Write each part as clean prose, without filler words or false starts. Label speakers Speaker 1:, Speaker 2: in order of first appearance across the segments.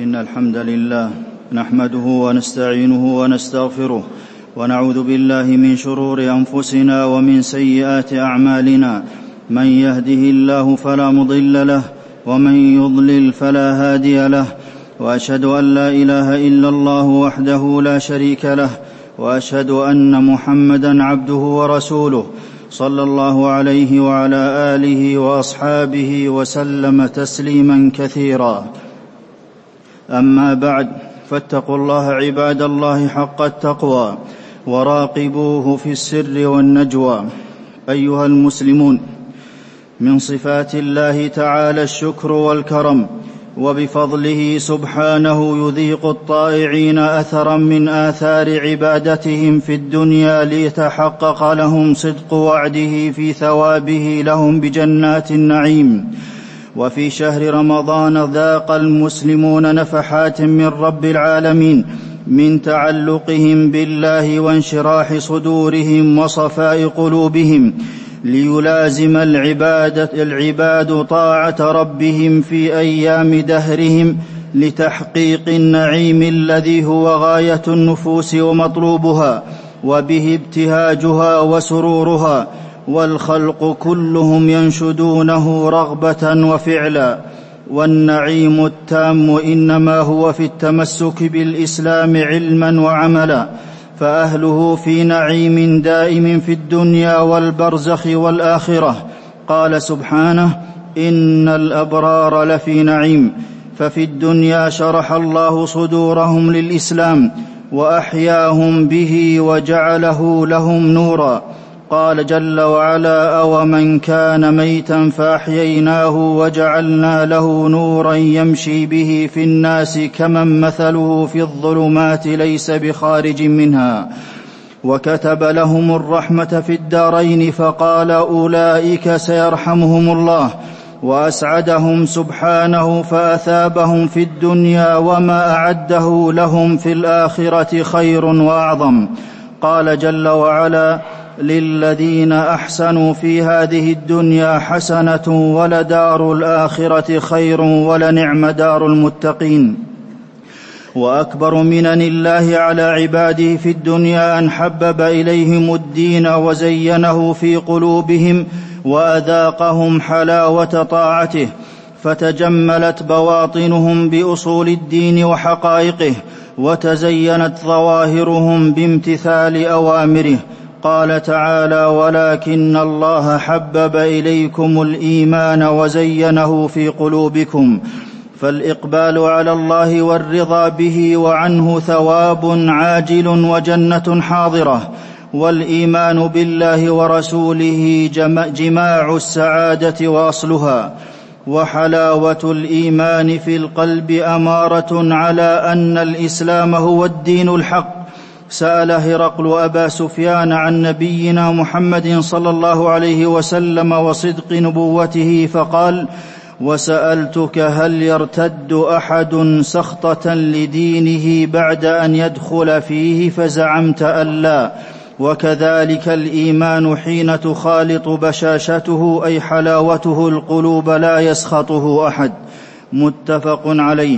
Speaker 1: إن الحمد لله نحمده ونستعينه ونستغفره ونعوذ بالله من شرور أنفسنا ومن سيئات أعمالنا. من يهده الله فلا مضل له ومن يضلل فلا هادي له، وأشهد أن لا إله إلا الله وحده لا شريك له، وأشهد أن محمدًا عبده ورسوله صلى الله عليه وعلى آله وأصحابه وسلم تسليمًا كثيرا. أما بعد، فاتقوا الله عباد الله حق التقوى وراقبوه في السر والنجوى. أيها المسلمون، من صفات الله تعالى الشكر والكرم، وبفضله سبحانه يذيق الطائعين أثرا من آثار عبادتهم في الدنيا ليتحقق لهم صدق وعده في ثوابه لهم بجنات النعيم. وفي شهر رمضان ذاق المسلمون نفحات من رب العالمين من تعلقهم بالله وانشراح صدورهم وصفاء قلوبهم، ليلازم العباد طاعة ربهم في أيام دهرهم لتحقيق النعيم الذي هو غاية النفوس ومطلوبها، وبه ابتهاجها وسرورها، والخلق كلهم ينشدونه رغبة وفعلا. والنعيم التام إنما هو في التمسك بالإسلام علما وعملا، فأهله في نعيم دائم في الدنيا والبرزخ والآخرة. قال سبحانه: إن الأبرار لفي نعيم. ففي الدنيا شرح الله صدورهم للإسلام وأحياهم به وجعله لهم نورا. قال جل وعلا: أومن كان ميتا فأحييناه وجعلنا له نورا يمشي به في الناس كمن مثله في الظلمات ليس بخارج منها. وكتب لهم الرحمة في الدارين، فقال: أولئك سيرحمهم الله. وأسعدهم سبحانه فأثابهم في الدنيا وما أعده لهم في الآخرة خير وأعظم. قال جل وعلا: للذين أحسنوا في هذه الدنيا حسنة ولدار الآخرة خير ولنعم دار المتقين. وأكبر منن الله على عباده في الدنيا أن حبب إليهم الدين وزينه في قلوبهم وأذاقهم حلاوة طاعته، فتجملت بواطنهم بأصول الدين وحقائقه، وتزينت ظواهرهم بامتثال أوامره. قال تعالى: ولكن الله حبب إليكم الإيمان وزينه في قلوبكم. فالإقبال على الله والرضا به وعنه ثواب عاجل وجنة حاضرة، والإيمان بالله ورسوله جماع السعادة وأصلها. وحلاوة الإيمان في القلب أمارة على أن الإسلام هو الدين الحق. سأل هرقل أبا سفيان عن نبينا محمد صلى الله عليه وسلم وصدق نبوته، فقال: وسألتك هل يرتد أحد سخطة لدينه بعد أن يدخل فيه، فزعمت أن لا. وكذلك الإيمان حين تخالط بشاشته أي حلاوته القلوب لا يسخطه أحد. متفق عليه.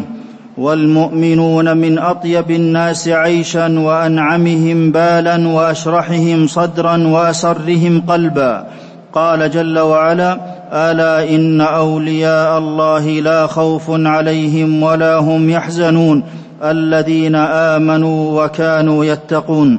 Speaker 1: والمؤمنون من أطيب الناس عيشا وأنعمهم بالا وأشرحهم صدرا وأسرهم قلبا. قال جل وعلا: ألا إن أولياء الله لا خوف عليهم ولا هم يحزنون الذين آمنوا وكانوا يتقون.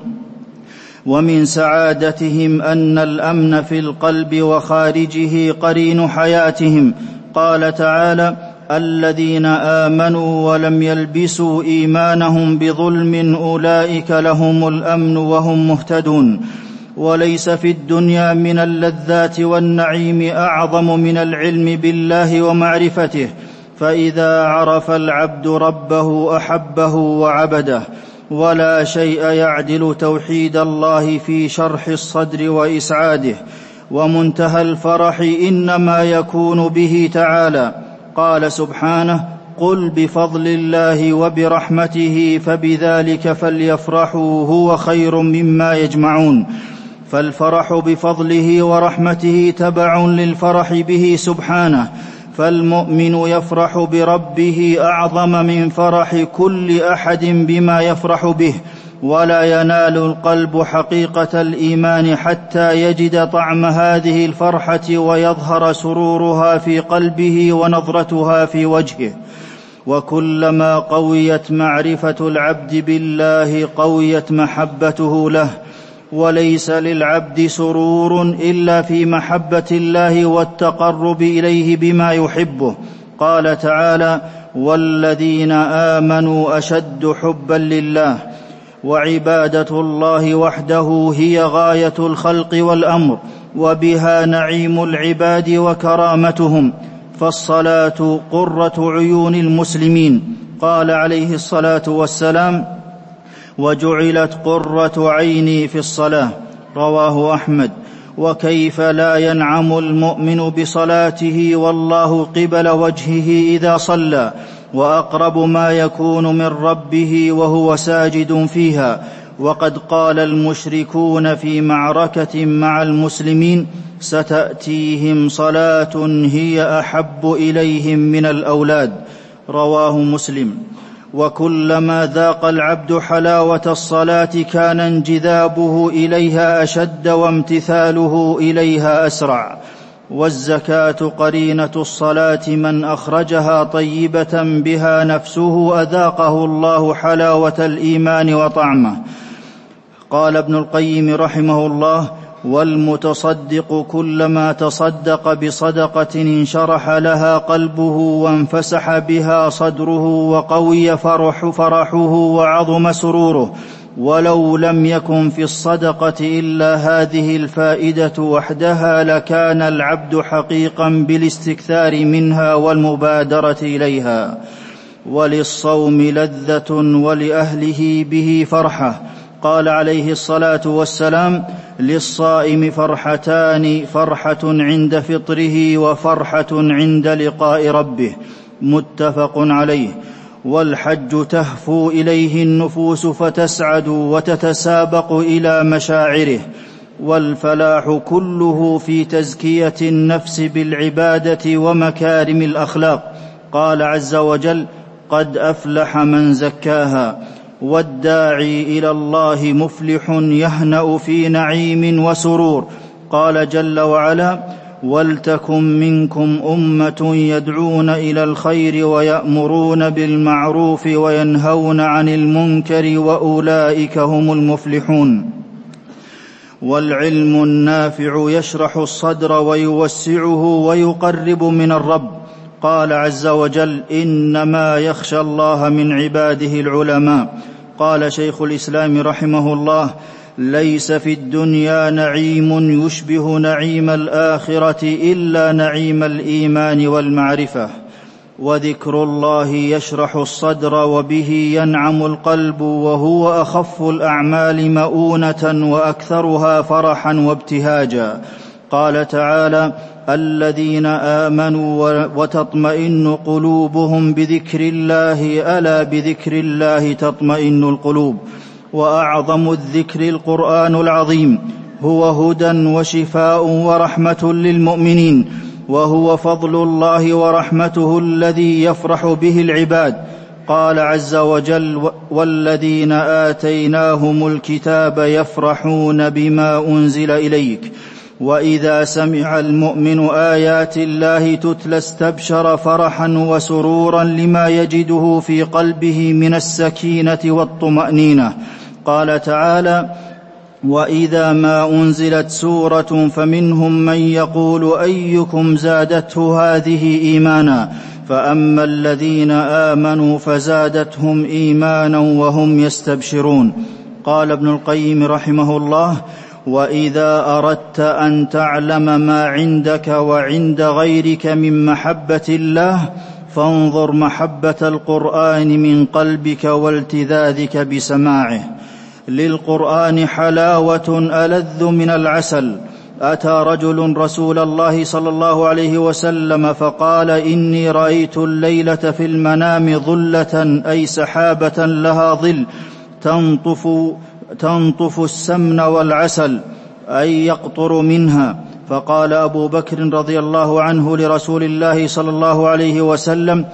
Speaker 1: ومن سعادتهم أن الأمن في القلب وخارجه قرين حياتهم. قال تعالى: الذين آمنوا ولم يلبسوا إيمانهم بظلم أولئك لهم الأمن وهم مهتدون. وليس في الدنيا من اللذات والنعيم أعظم من العلم بالله ومعرفته، فإذا عرف العبد ربه أحبه وعبده. ولا شيء يعدل توحيد الله في شرح الصدر وإسعاده. ومنتهى الفرح إنما يكون به تعالى. قال سبحانه: قل بفضل الله وبرحمته فبذلك فليفرحوا هو خير مما يجمعون. فالفرح بفضله ورحمته تبع للفرح به سبحانه، فالمؤمن يفرح بربه أعظم من فرح كل أحد بما يفرح به، ولا ينال القلب حقيقة الإيمان حتى يجد طعم هذه الفرحة ويظهر سرورها في قلبه ونظرتها في وجهه. وكلما قويت معرفة العبد بالله قويت محبته له، وليس للعبد سرور إلا في محبة الله والتقرب إليه بما يحبه. قال تعالى: والذين آمنوا أشد حبا لله. وعبادة الله وحده هي غاية الخلق والأمر، وبها نعيم العباد وكرامتهم، فالصلاة قرة عيون المسلمين. قال عليه الصلاة والسلام: وجعلت قرة عيني في الصلاة. رواه أحمد. وكيف لا ينعم المؤمن بصلاته والله قبل وجهه إذا صلى، وأقرب ما يكون من ربه وهو ساجد فيها؟ وقد قال المشركون في معركة مع المسلمين: ستأتيهم صلاة هي أحب إليهم من الأولاد. رواه مسلم. وكلما ذاق العبد حلاوة الصلاة كان انجذابه إليها أشد وامتثاله إليها أسرع. والزكاة قرينة الصلاة، من أخرجها طيبة بها نفسه أذاقه الله حلاوة الإيمان وطعمه. قال ابن القيم رحمه الله: والمتصدق كلما تصدق بصدقة انشرح لها قلبه وانفسح بها صدره وقوي فرحه وعظم سروره، ولو لم يكن في الصدقة إلا هذه الفائدة وحدها لكان العبد حقيقا بالاستكثار منها والمبادرة إليها. وللصوم لذة ولأهله به فرحة. قال عليه الصلاة والسلام: للصائم فرحتان، فرحة عند فطره وفرحة عند لقاء ربه. متفق عليه. والحج تهفو إليه النفوس فتسعد وتتسابق إلى مشاعره. والفلاح كله في تزكية النفس بالعبادة ومكارم الأخلاق. قال عز وجل: قد أفلح من زكاها. والداعي إلى الله مفلح يهنأ في نعيم وسرور. قال جل وعلا: ولتكن منكم أمة يدعون إلى الخير ويأمرون بالمعروف وينهون عن المنكر وأولئك هم المفلحون. والعلم النافع يشرح الصدر ويوسعه ويقرب من الرب. قال عز وجل: إنما يخشى الله من عباده العلماء. قال شيخ الإسلام رحمه الله: ليس في الدنيا نعيم يشبه نعيم الآخرة إلا نعيم الإيمان والمعرفة. وذكر الله يشرح الصدر وبه ينعم القلب، وهو أخف الأعمال مؤونة وأكثرها فرحا وابتهاجا. قال تعالى: الذين آمنوا وتطمئن قلوبهم بذكر الله، ألا بذكر الله تطمئن القلوب. وأعظم الذكر القرآن العظيم، هو هدى وشفاء ورحمة للمؤمنين، وهو فضل الله ورحمته الذي يفرح به العباد. قال عز وجل: والذين آتيناهم الكتاب يفرحون بما أنزل إليك. وإذا سمع المؤمن آيات الله تتلى استبشر فرحا وسرورا لما يجده في قلبه من السكينة والطمأنينة. قال تعالى: وإذا ما أنزلت سورة فمنهم من يقول أيكم زادته هذه إيمانا، فأما الذين آمنوا فزادتهم إيمانا وهم يستبشرون. قال ابن القيم رحمه الله: وإذا أردت أن تعلم ما عندك وعند غيرك من محبة الله فانظر محبة القرآن من قلبك والتذاذك بسماعه. للقرآن حلاوة ألذ من العسل. أتى رجل رسول الله صلى الله عليه وسلم فقال: إني رأيت الليلة في المنام ظلة، أي سحابة لها ظل تنطف السمن والعسل، أي يقطر منها، فقال أبو بكر رضي الله عنه لرسول الله صلى الله عليه وسلم: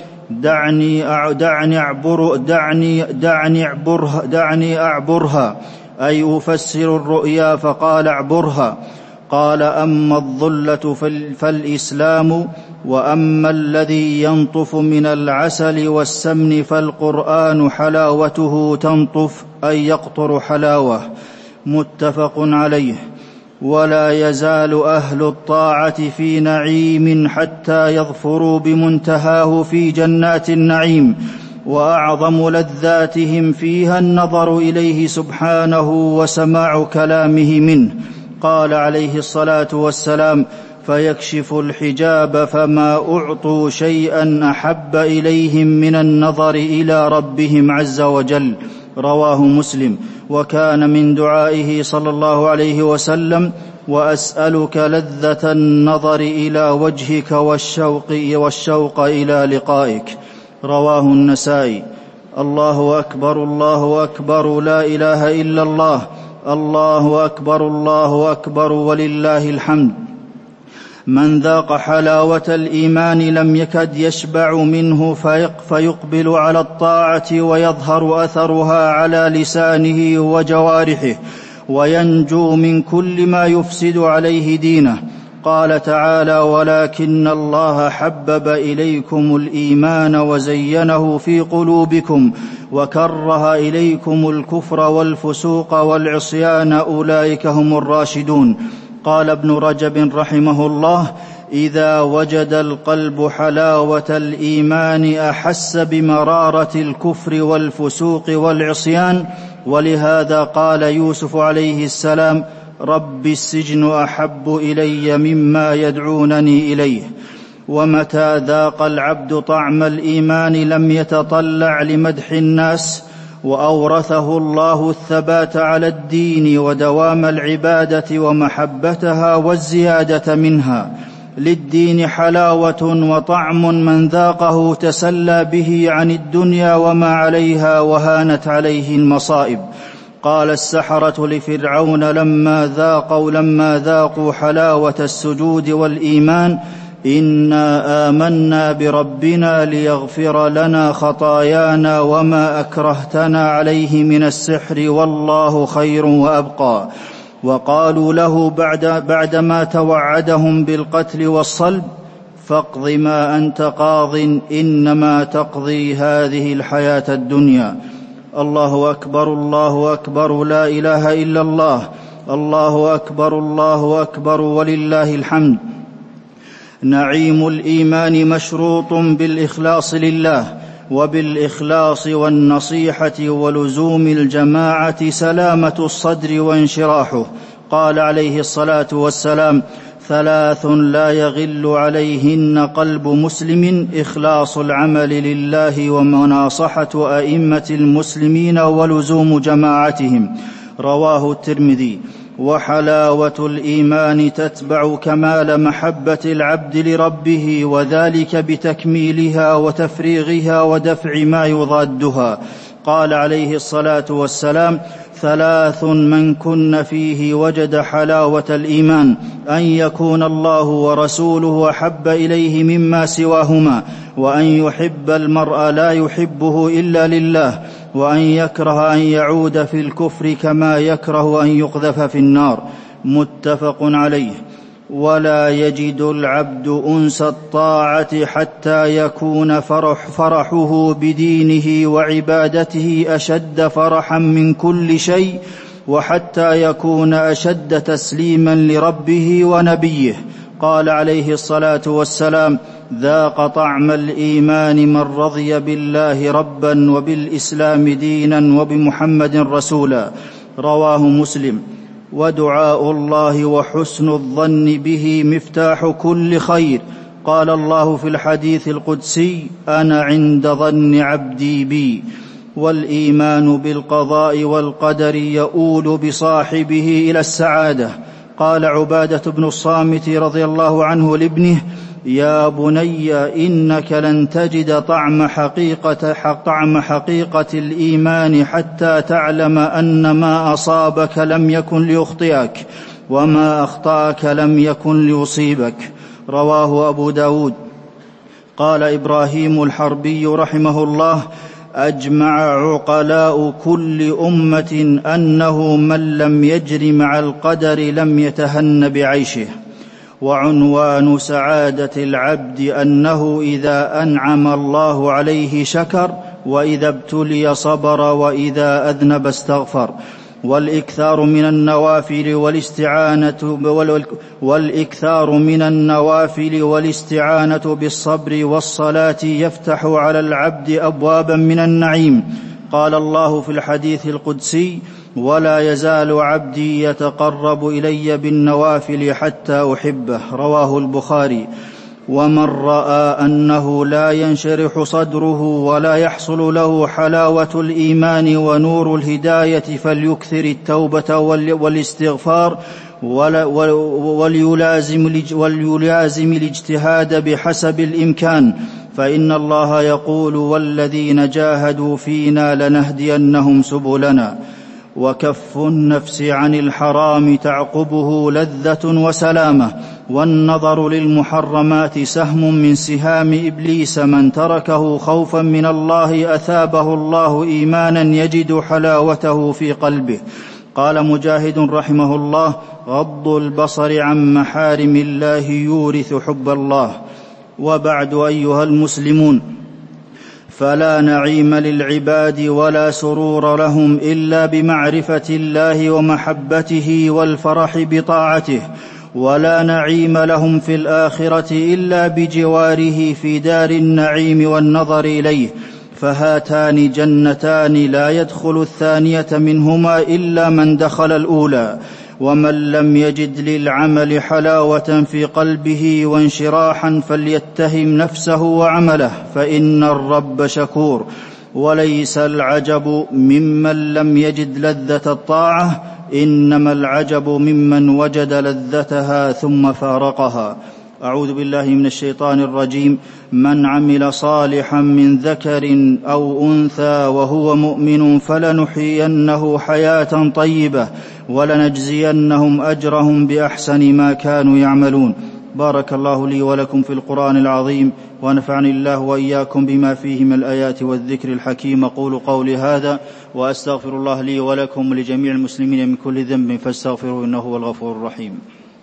Speaker 1: دعني أعبرها، أي أفسر الرؤيا. فقال: اعبرها. قال: أما الظلة فالإسلام، وأما الذي ينطف من العسل والسمن فالقرآن حلاوته تنطف، أي يقطر حلاوة. متفق عليه. ولا يزال أهل الطاعة في نعيم حتى يظفروا بمنتهاه في جنات النعيم، وأعظم لذاتهم فيها النظر إليه سبحانه وسماع كلامه منه. قال عليه الصلاة والسلام: فيكشف الحجاب فما أعطوا شيئا أحب إليهم من النظر إلى ربهم عز وجل. رواه مسلم. وكان من دعائه صلى الله عليه وسلم: وأسألك لذة النظر إلى وجهك والشوق إلى لقائك. رواه النسائي. الله أكبر، الله أكبر، لا إله إلا الله، الله أكبر، الله أكبر، ولله الحمد. من ذاق حلاوة الإيمان لم يكد يشبع منه، فيقبل على الطاعة ويظهر أثرها على لسانه وجوارحه، وينجو من كل ما يفسد عليه دينه. قال تعالى: ولكن الله حبب إليكم الإيمان وزينه في قلوبكم وكره إليكم الكفر والفسوق والعصيان، أولئك هم الراشدون. قال ابن رجب رحمه الله: إذا وجد القلب حلاوة الإيمان أحس بمرارة الكفر والفسوق والعصيان. ولهذا قال يوسف عليه السلام: رب السجن أحب إلي مما يدعونني إليه. ومتى ذاق العبد طعم الإيمان لم يتطلع لمدح الناس، وأورثه الله الثبات على الدين ودوام العبادة ومحبتها والزيادة منها. للدين حلاوة وطعم من ذاقه تسلى به عن الدنيا وما عليها وهانت عليه المصائب. قال السحرة لفرعون لما ذاقوا حلاوة السجود والإيمان: إنا آمنا بربنا ليغفر لنا خطايانا وما أكرهتنا عليه من السحر والله خير وأبقى. وقالوا له بعدما توعدهم بالقتل والصلب: فاقض ما أنت قاض إنما تقضي هذه الحياة الدنيا. الله أكبر، الله أكبر، لا إله إلا الله، الله أكبر، الله أكبر، ولله الحمد. نعيم الإيمان مشروط بالإخلاص لله، وبالإخلاص والنصيحة ولزوم الجماعة سلامة الصدر وانشراحه. قال عليه الصلاة والسلام: 3 لا يغل عليهن قلب مسلم: إخلاص العمل لله، ومناصحة أئمة المسلمين، ولزوم جماعتهم. رواه الترمذي. وحلاوة الإيمان تتبع كمال محبة العبد لربه، وذلك بتكميلها وتفريغها ودفع ما يضادها. قال عليه الصلاة والسلام: 3 من كن فيه وجد حلاوة الإيمان: أن يكون الله ورسوله أحب إليه مما سواهما، وأن يحب المرء لا يحبه إلا لله، وأن يكره أن يعود في الكفر كما يكره أن يقذف في النار. متفق عليه. ولا يجد العبد أنس الطاعة حتى يكون فرحه بدينه وعبادته أشد فرحا من كل شيء، وحتى يكون أشد تسليما لربه ونبيه. قال عليه الصلاة والسلام: ذاق طعم الإيمان من رضي بالله ربا وبالإسلام دينا وبمحمد رسولا. رواه مسلم. ودعاء الله وحسن الظن به مفتاح كل خير. قال الله في الحديث القدسي: أنا عند ظن عبدي بي. والإيمان بالقضاء والقدر يؤول بصاحبه إلى السعادة. قال عبادة بن الصامت رضي الله عنه لابنه: يا بني إنك لن تجد طعم حقيقة الإيمان حتى تعلم أن ما أصابك لم يكن ليخطئك، وما أخطأك لم يكن ليصيبك. رواه أبو داود. قال إبراهيم الحربي رحمه الله: أجمع عقلاء كل أمة أنه من لم يجر مع القدر لم يتهن بعيشه. وعنوان سعادة العبد أنه إذا أنعم الله عليه شكر، وإذا ابتلي صبر، وإذا أذنب استغفر. والإكثار من النوافل والاستعانة بالصبر والصلاة يفتح على العبد أبوابا من النعيم. قال الله في الحديث القدسي: ولا يزال عبدي يتقرب إلي بالنوافل حتى أحبه. رواه البخاري. ومن رأى أنه لا ينشرح صدره ولا يحصل له حلاوة الإيمان ونور الهداية فليكثر التوبة والاستغفار، وليلازم الاجتهاد بحسب الإمكان، فإن الله يقول: والذين جاهدوا فينا لنهدينهم سبلنا. وكف النفس عن الحرام تعقبه لذة وسلامة. والنظر للمحرمات سهم من سهام إبليس، من تركه خوفا من الله أثابه الله إيمانا يجد حلاوته في قلبه. قال مجاهد رحمه الله: غض البصر عن محارم الله يورث حب الله. وبعد، أيها المسلمون، فلا نعيم للعباد ولا سرور لهم إلا بمعرفة الله ومحبته والفرح بطاعته، ولا نعيم لهم في الآخرة إلا بجواره في دار النعيم والنظر إليه. فهاتان جنتان لا يدخل الثانية منهما إلا من دخل الأولى. ومن لم يجد للعمل حلاوة في قلبه وانشراحا فليتهم نفسه وعمله، فإن الرب شكور. وليس العجب ممن لم يجد لذة الطاعة، إنما العجب ممن وجد لذتها ثم فارقها. أعوذ بالله من الشيطان الرجيم. من عمل صالحا من ذكر أو أنثى وهو مؤمن فلنحيينه حياة طيبة ولنجزينهم أجرهم بأحسن ما كانوا يعملون. بارك الله لي ولكم في القرآن العظيم، ونفعني الله وإياكم بما فيه من الآيات والذكر الحكيم. أقول قولي هذا وأستغفر الله لي ولكم ولجميع المسلمين من كل ذنب فاستغفروه إنه هو الغفور الرحيم.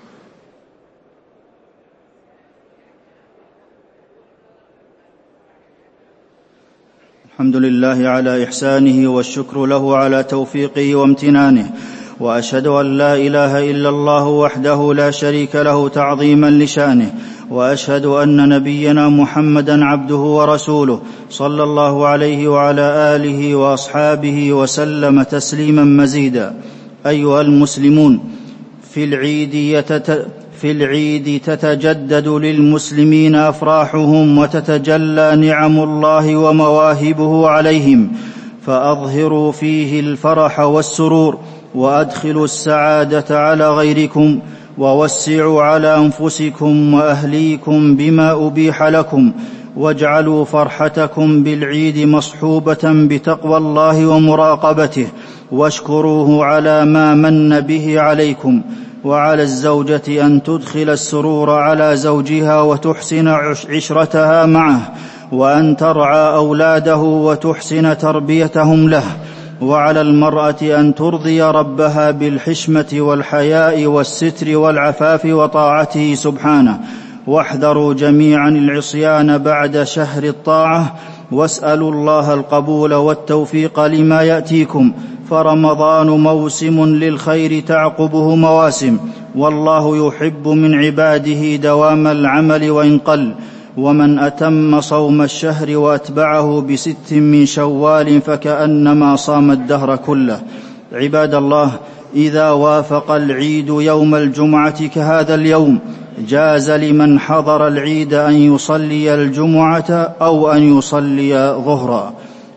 Speaker 1: الحمد لله على إحسانه، والشكر له على توفيقه وامتنانه، وأشهد أن لا إله إلا الله وحده لا شريك له تعظيما لشانه، وأشهد أن نبينا محمدا عبده ورسوله صلى الله عليه وعلى آله وأصحابه وسلم تسليما مزيدا. أيها المسلمون، في العيد تتجدد للمسلمين أفراحهم وتتجلى نعم الله ومواهبه عليهم، فأظهروا فيه الفرح والسرور، وأدخلوا السعادة على غيركم، ووسعوا على أنفسكم وأهليكم بما أبيح لكم، واجعلوا فرحتكم بالعيد مصحوبة بتقوى الله ومراقبته، واشكروه على ما من به عليكم. وعلى الزوجة أن تدخل السرور على زوجها وتحسن عشرتها معه، وأن ترعى أولاده وتحسن تربيتهم له. وعلى المرأة أن ترضي ربها بالحشمة والحياء والستر والعفاف وطاعته سبحانه. واحذروا جميعا العصيان بعد شهر الطاعة، واسألوا الله القبول والتوفيق لما يأتيكم، فرمضان موسم للخير تعقبه مواسم، والله يحب من عباده دوام العمل وإن قل. ومن أتم صوم الشهر وأتبعه ب6 من شوال فكأنما صام الدهر كله. عباد الله، إذا وافق العيد يوم الجمعة كهذا اليوم، جاز لمن حضر العيد أن يصلي الجمعة أو أن يصلي ظهرا.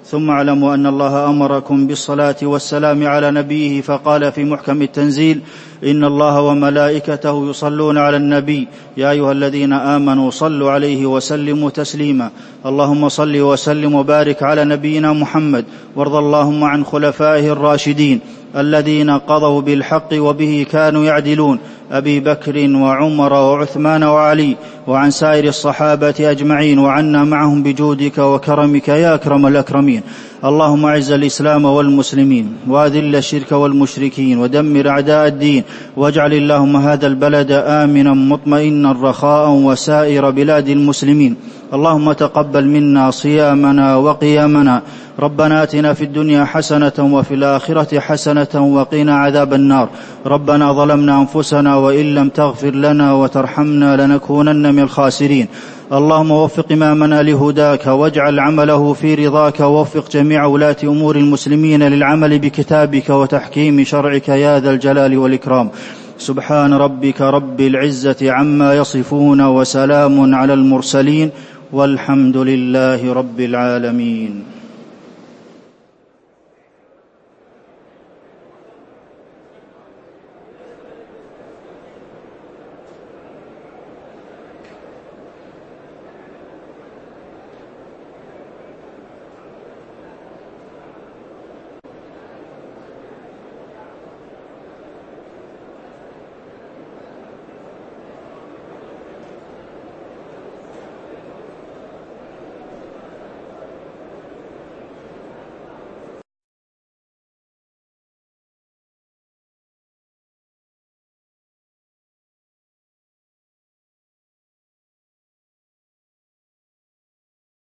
Speaker 1: ثم اعلموا أن الله أمركم بالصلاة والسلام على نبيه فقال في محكم التنزيل: إن الله وملائكته يصلون على النبي يا أيها الذين آمنوا صلوا عليه وسلموا تسليما. اللهم صل وسلم وبارك على نبينا محمد، وارض اللهم عن خلفائه الراشدين الذين قضوا بالحق وبه كانوا يعدلون، أبي بكر وعمر وعثمان وعلي، وعن سائر الصحابة أجمعين، وعنا معهم بجودك وكرمك يا أكرم الأكرمين. اللهم أعز الإسلام والمسلمين، وأذل الشرك والمشركين، ودمر أعداء الدين، واجعل اللهم هذا البلد آمنا مطمئنا رخاء وسائر بلاد المسلمين. اللهم تقبل منا صيامنا وقيامنا. ربنا آتنا في الدنيا حسنة وفي الآخرة حسنة وقنا عذاب النار. ربنا ظلمنا أنفسنا وإن لم تغفر لنا وترحمنا لنكونن من الخاسرين. اللهم وفق إمامنا لهداك، واجعل عمله في رضاك، ووفق جميع ولاة أمور المسلمين للعمل بكتابك وتحكيم شرعك يا ذا الجلال والإكرام. سبحان ربك رب العزة عما يصفون، وسلام على المرسلين، والحمد لله رب العالمين.